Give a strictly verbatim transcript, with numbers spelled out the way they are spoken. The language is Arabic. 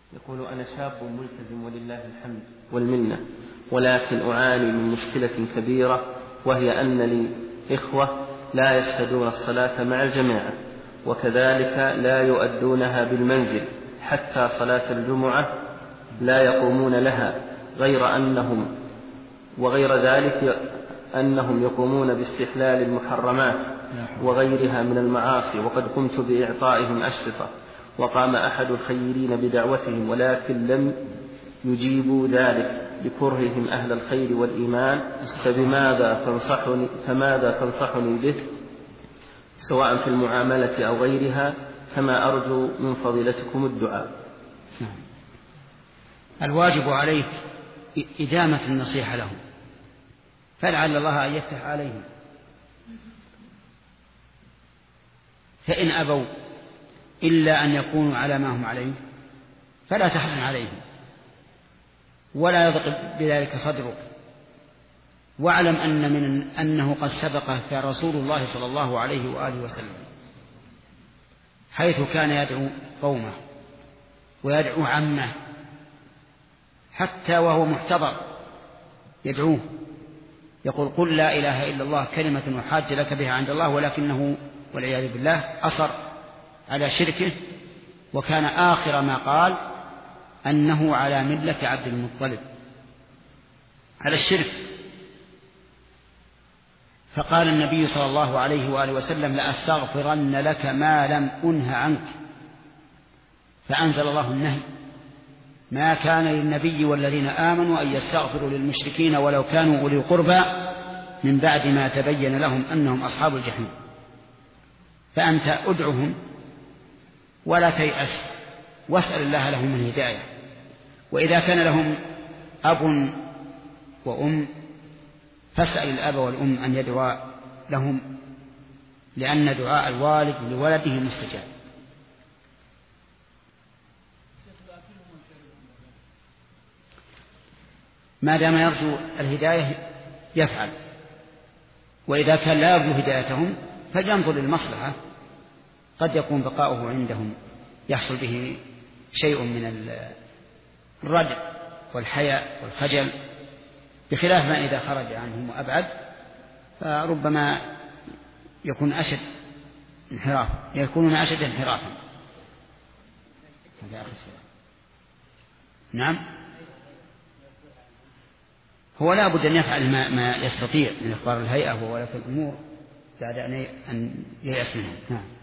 يقول: أنا شاب ملتزم ولله الحمد والمنة، ولكن أعاني من مشكلة كبيرة، وهي أن لي إخوة لا يشهدون الصلاة مع الجماعة، وكذلك لا يؤدونها بالمنزل، حتى صلاة الجمعة لا يقومون لها، غير أنهم وغير ذلك أنهم يقومون باستحلال المحرمات وغيرها من المعاصي، وقد قمت بإعطائهم أشرطة، وقام أحد الخيرين بدعوتهم، ولكن لم يجيبوا ذلك لكرههم أهل الخير والإيمان، فبماذا تنصحني فماذا تنصحني به، سواء في المعاملة أو غيرها، كما أرجو من فضيلتكم الدعاء. الواجب عليك إدامة النصيحة لهم، فلعل الله أن يفتح عليهم، فإن أبوا إلا أن يكونوا على ما هم عليه فلا تحزن عليهم ولا يضق بذلك صدرك، واعلم أن من أنه قد سبقك رسول الله صلى الله عليه وآله وسلم، حيث كان يدعو قومه ويدعو عمه، حتى وهو محتضر يدعوه، يقول: قل لا إله إلا الله كلمة أحاج لك بها عند الله، ولكنه والعياذ بالله أصر على شركه، وكان آخر ما قال أنه على ملة عبد المطلب، على الشرك. فقال النبي صلى الله عليه وآله وسلم: لأستغفرن لك ما لم أنه عنك، فأنزل الله النهي: ما كان للنبي والذين آمنوا أن يستغفروا للمشركين ولو كانوا أولي قربى من بعد ما تبين لهم أنهم أصحاب الجحيم. فأنت أدعهم ولا تيأس، واسأل الله لهم الهداية، وإذا كان لهم أب وأم فاسأل الأب والأم أن يدعوا لهم، لأن دعاء الوالد لولده مستجاب. ما دام يرجو الهداية يفعل، وإذا كان لا يرجو هدايتهم فلينظر للمصلحة، قد يكون بقاؤه عندهم يحصل به شيء من الردع والحياء والخجل، بخلاف ما إذا خرج عنهم وأبعد فربما يكون أشد انحراف يكونون أشد انحرافا. نعم، هو لا بد أن يفعل ما, ما يستطيع من إخبار الهيئة وولاة الأمور بعد أن ييأس منهم. نعم.